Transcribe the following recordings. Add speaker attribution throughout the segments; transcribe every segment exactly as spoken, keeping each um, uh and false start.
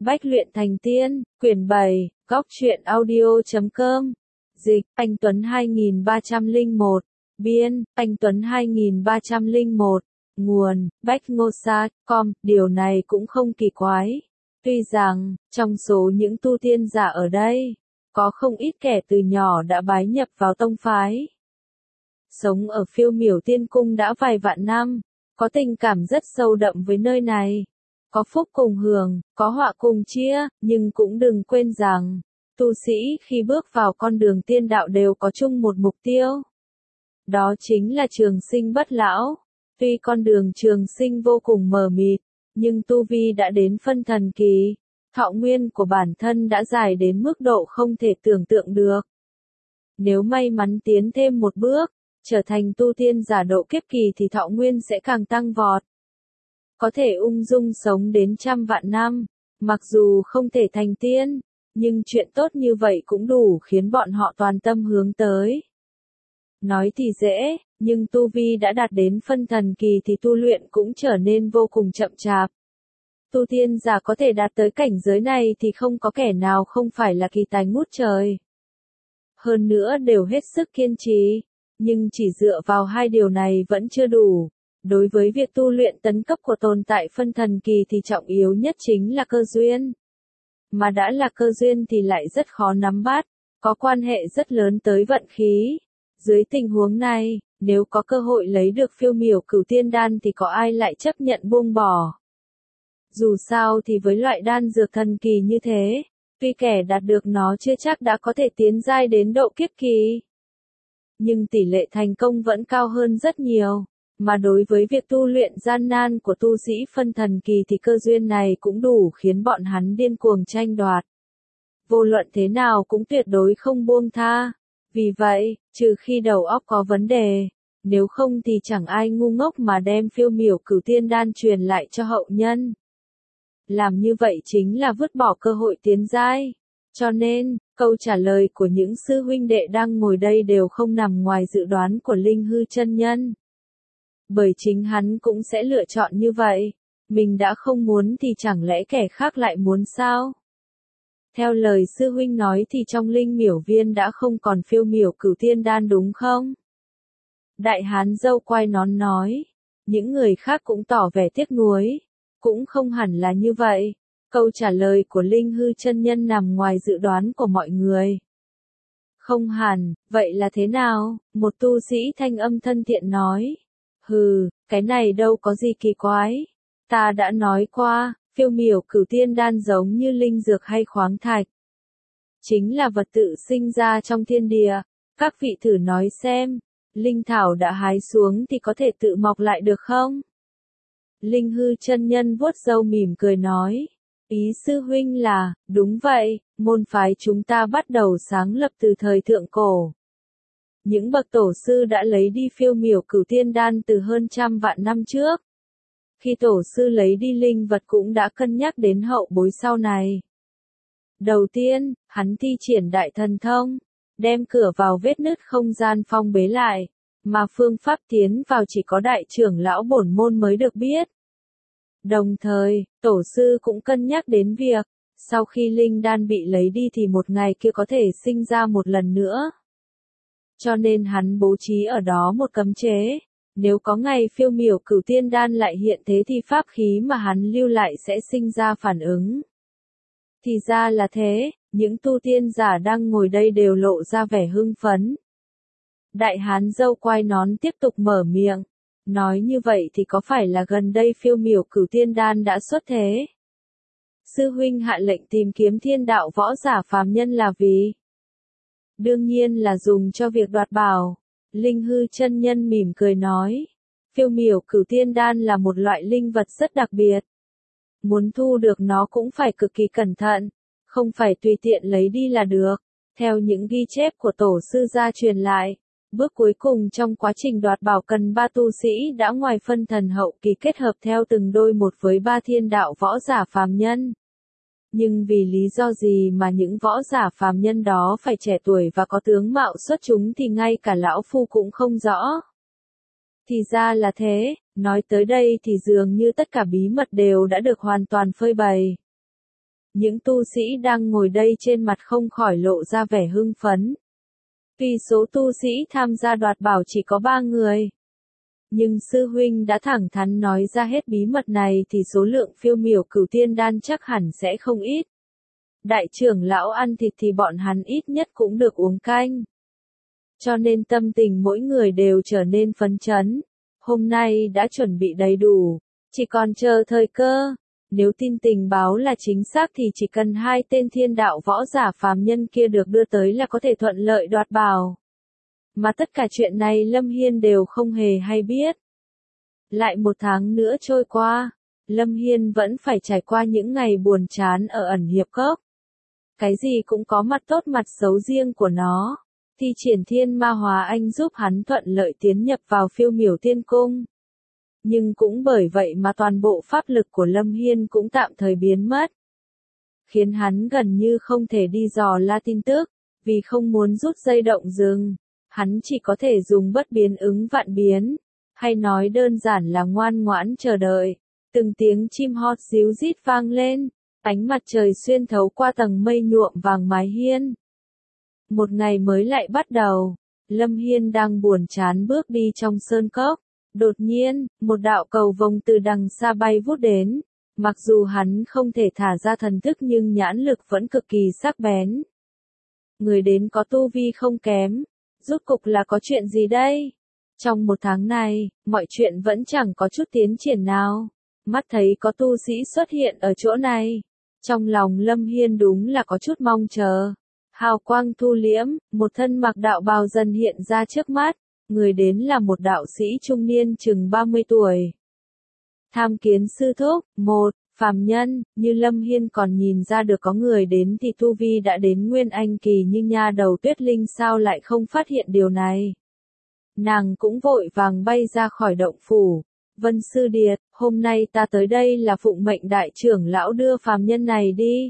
Speaker 1: Bách luyện thành tiên, quyển bảy, góc truyện audio.com. Dịch, anh Tuấn hai nghìn ba trăm lẻ một. Biên, anh Tuấn hai nghìn ba trăm lẻ một. Nguồn, bách ngô sa com. Điều này cũng không kỳ quái. Tuy rằng, trong số những tu tiên giả ở đây, có không ít kẻ từ nhỏ đã bái nhập vào tông phái. Sống ở phiêu miểu tiên cung đã vài vạn năm, có tình cảm rất sâu đậm với nơi này. Có phúc cùng hưởng, có họa cùng chia, nhưng cũng đừng quên rằng, tu sĩ khi bước vào con đường tiên đạo đều có chung một mục tiêu. Đó chính là trường sinh bất lão. Tuy con đường trường sinh vô cùng mờ mịt, nhưng tu vi đã đến phân thần kỳ, thọ nguyên của bản thân đã dài đến mức độ không thể tưởng tượng được. Nếu may mắn tiến thêm một bước, trở thành tu tiên giả độ kiếp kỳ thì thọ nguyên sẽ càng tăng vọt. Có thể ung dung sống đến trăm vạn năm, mặc dù không thể thành tiên, nhưng chuyện tốt như vậy cũng đủ khiến bọn họ toàn tâm hướng tới. Nói thì dễ, nhưng tu vi đã đạt đến phân thần kỳ thì tu luyện cũng trở nên vô cùng chậm chạp. Tu tiên giả có thể đạt tới cảnh giới này thì không có kẻ nào không phải là kỳ tài ngút trời. Hơn nữa đều hết sức kiên trì, nhưng chỉ dựa vào hai điều này vẫn chưa đủ. Đối với việc tu luyện tấn cấp của tồn tại phân thần kỳ thì trọng yếu nhất chính là cơ duyên. Mà đã là cơ duyên thì lại rất khó nắm bắt, có quan hệ rất lớn tới vận khí. Dưới tình huống này, nếu có cơ hội lấy được phiêu miểu cửu tiên đan thì có ai lại chấp nhận buông bỏ. Dù sao thì với loại đan dược thần kỳ như thế, tuy kẻ đạt được nó chưa chắc đã có thể tiến giai đến độ kiếp kỳ, nhưng tỷ lệ thành công vẫn cao hơn rất nhiều. Mà đối với việc tu luyện gian nan của tu sĩ phân thần kỳ thì cơ duyên này cũng đủ khiến bọn hắn điên cuồng tranh đoạt. Vô luận thế nào cũng tuyệt đối không buông tha. Vì vậy, trừ khi đầu óc có vấn đề, nếu không thì chẳng ai ngu ngốc mà đem phiêu miểu cửu tiên đan truyền lại cho hậu nhân. Làm như vậy chính là vứt bỏ cơ hội tiến giai. Cho nên, câu trả lời của những sư huynh đệ đang ngồi đây đều không nằm ngoài dự đoán của Linh Hư chân nhân. Bởi chính hắn cũng sẽ lựa chọn như vậy. Mình đã không muốn thì chẳng lẽ kẻ khác lại muốn sao? Theo lời sư huynh nói thì trong linh miểu viên đã không còn phiêu miểu cửu tiên đan đúng không? Đại hán râu quai nón nói. Những người khác cũng tỏ vẻ tiếc nuối. Cũng không hẳn là như vậy. Câu trả lời của Linh Hư chân nhân nằm ngoài dự đoán của mọi người. Không hẳn, vậy là thế nào? Một tu sĩ thanh âm thân thiện nói. Hừ, cái này đâu có gì kỳ quái. Ta đã nói qua, phiêu miểu cửu tiên đan giống như linh dược hay khoáng thạch. Chính là vật tự sinh ra trong thiên địa. Các vị thử nói xem, linh thảo đã hái xuống thì có thể tự mọc lại được không? Linh Hư chân nhân vuốt râu mỉm cười nói. Ý sư huynh là, đúng vậy, môn phái chúng ta bắt đầu sáng lập từ thời thượng cổ. Những bậc tổ sư đã lấy đi phiêu miểu cửu tiên đan từ hơn trăm vạn năm trước. Khi tổ sư lấy đi linh vật cũng đã cân nhắc đến hậu bối sau này. Đầu tiên, hắn thi triển đại thần thông, đem cửa vào vết nứt không gian phong bế lại, mà phương pháp tiến vào chỉ có đại trưởng lão bổn môn mới được biết. Đồng thời, tổ sư cũng cân nhắc đến việc, sau khi linh đan bị lấy đi thì một ngày kia có thể sinh ra một lần nữa. Cho nên hắn bố trí ở đó một cấm chế, nếu có ngày phiêu miểu cửu tiên đan lại hiện thế thì pháp khí mà hắn lưu lại sẽ sinh ra phản ứng. Thì ra là thế, những tu tiên giả đang ngồi đây đều lộ ra vẻ hưng phấn. Đại hán râu quai nón tiếp tục mở miệng, nói như vậy thì có phải là gần đây phiêu miểu cửu tiên đan đã xuất thế? Sư huynh hạ lệnh tìm kiếm thiên đạo võ giả phàm nhân là vì? Đương nhiên là dùng cho việc đoạt bảo. Linh Hư chân nhân mỉm cười nói. Phiêu miểu cửu tiên đan là một loại linh vật rất đặc biệt. Muốn thu được nó cũng phải cực kỳ cẩn thận. Không phải tùy tiện lấy đi là được. Theo những ghi chép của tổ sư gia truyền lại, bước cuối cùng trong quá trình đoạt bảo cần ba tu sĩ đã ngoài phân thần hậu kỳ kết hợp theo từng đôi một với ba thiên đạo võ giả phàm nhân. Nhưng vì lý do gì mà những võ giả phàm nhân đó phải trẻ tuổi và có tướng mạo xuất chúng thì ngay cả lão phu cũng không rõ. Thì ra là thế, nói tới đây thì dường như tất cả bí mật đều đã được hoàn toàn phơi bày. Những tu sĩ đang ngồi đây trên mặt không khỏi lộ ra vẻ hưng phấn. Vì số tu sĩ tham gia đoạt bảo chỉ có ba người. Nhưng sư huynh đã thẳng thắn nói ra hết bí mật này thì số lượng phiêu miểu cửu tiên đan chắc hẳn sẽ không ít. Đại trưởng lão ăn thịt thì bọn hắn ít nhất cũng được uống canh. Cho nên tâm tình mỗi người đều trở nên phấn chấn. Hôm nay đã chuẩn bị đầy đủ, chỉ còn chờ thời cơ. Nếu tin tình báo là chính xác thì chỉ cần hai tên thiên đạo võ giả phàm nhân kia được đưa tới là có thể thuận lợi đoạt bảo. Mà tất cả chuyện này Lâm Hiên đều không hề hay biết. Lại một tháng nữa trôi qua, Lâm Hiên vẫn phải trải qua những ngày buồn chán ở ẩn hiệp cốc. Cái gì cũng có mặt tốt mặt xấu riêng của nó. Thi triển thiên ma hóa anh giúp hắn thuận lợi tiến nhập vào phiêu miểu tiên cung. Nhưng cũng bởi vậy mà toàn bộ pháp lực của Lâm Hiên cũng tạm thời biến mất. Khiến hắn gần như không thể đi dò la tin tức, vì không muốn rút dây động rừng. Hắn chỉ có thể dùng bất biến ứng vạn biến, hay nói đơn giản là ngoan ngoãn chờ đợi. Từng tiếng chim hót ríu rít vang lên, ánh mặt trời xuyên thấu qua tầng mây nhuộm vàng mái hiên. Một ngày mới lại bắt đầu, Lâm Hiên đang buồn chán bước đi trong sơn cốc. Đột nhiên, một đạo cầu vồng từ đằng xa bay vút đến. Mặc dù hắn không thể thả ra thần thức nhưng nhãn lực vẫn cực kỳ sắc bén. Người đến có tu vi không kém. Rốt cục là có chuyện gì đây? Trong một tháng này, mọi chuyện vẫn chẳng có chút tiến triển nào. Mắt thấy có tu sĩ xuất hiện ở chỗ này. Trong lòng Lâm Hiên đúng là có chút mong chờ. Hào quang thu liễm, một thân mặc đạo bào dần hiện ra trước mắt. Người đến là một đạo sĩ trung niên chừng ba mươi tuổi. Tham kiến sư thúc, một, phàm nhân, như Lâm Hiên còn nhìn ra được có người đến thì tu vi đã đến nguyên anh kỳ nhưng nha đầu Tuyết Linh sao lại không phát hiện điều này. Nàng cũng vội vàng bay ra khỏi động phủ. Vân Sư Điệt, hôm nay ta tới đây là phụng mệnh đại trưởng lão đưa phàm nhân này đi.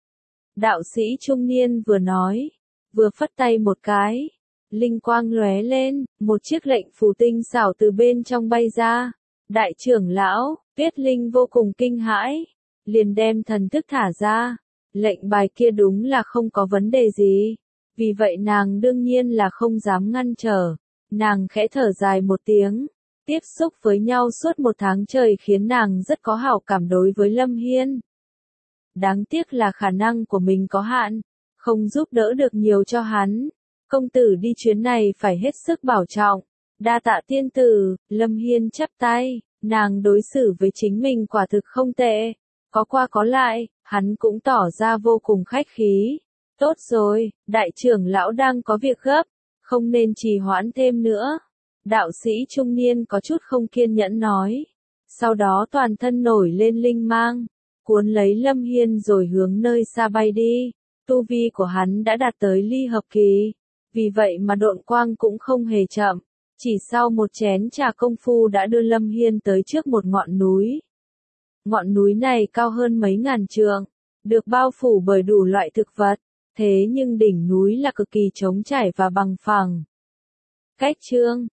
Speaker 1: Đạo sĩ trung niên vừa nói, vừa phất tay một cái. Linh quang lóe lên, một chiếc lệnh phù tinh xảo từ bên trong bay ra. Đại trưởng lão, Tuyết Linh vô cùng kinh hãi, liền đem thần thức thả ra. Lệnh bài kia đúng là không có vấn đề gì. Vì vậy nàng đương nhiên là không dám ngăn trở. Nàng khẽ thở dài một tiếng. Tiếp xúc với nhau suốt một tháng trời khiến nàng rất có hảo cảm đối với Lâm Hiên. Đáng tiếc là khả năng của mình có hạn, không giúp đỡ được nhiều cho hắn. Công tử đi chuyến này phải hết sức bảo trọng. Đa tạ tiên tử, Lâm Hiên chắp tay, nàng đối xử với chính mình quả thực không tệ. Có qua có lại, hắn cũng tỏ ra vô cùng khách khí. Tốt rồi, đại trưởng lão đang có việc gấp, không nên trì hoãn thêm nữa. Đạo sĩ trung niên có chút không kiên nhẫn nói. Sau đó toàn thân nổi lên linh mang, cuốn lấy Lâm Hiên rồi hướng nơi xa bay đi. Tu vi của hắn đã đạt tới ly hợp kỳ. Vì vậy mà độn quang cũng không hề chậm. Chỉ sau một chén trà công phu đã đưa Lâm Hiên tới trước một ngọn núi. Ngọn núi này cao hơn mấy ngàn trượng, được bao phủ bởi đủ loại thực vật. Thế nhưng đỉnh núi là cực kỳ trống trải và bằng phẳng. Cách chương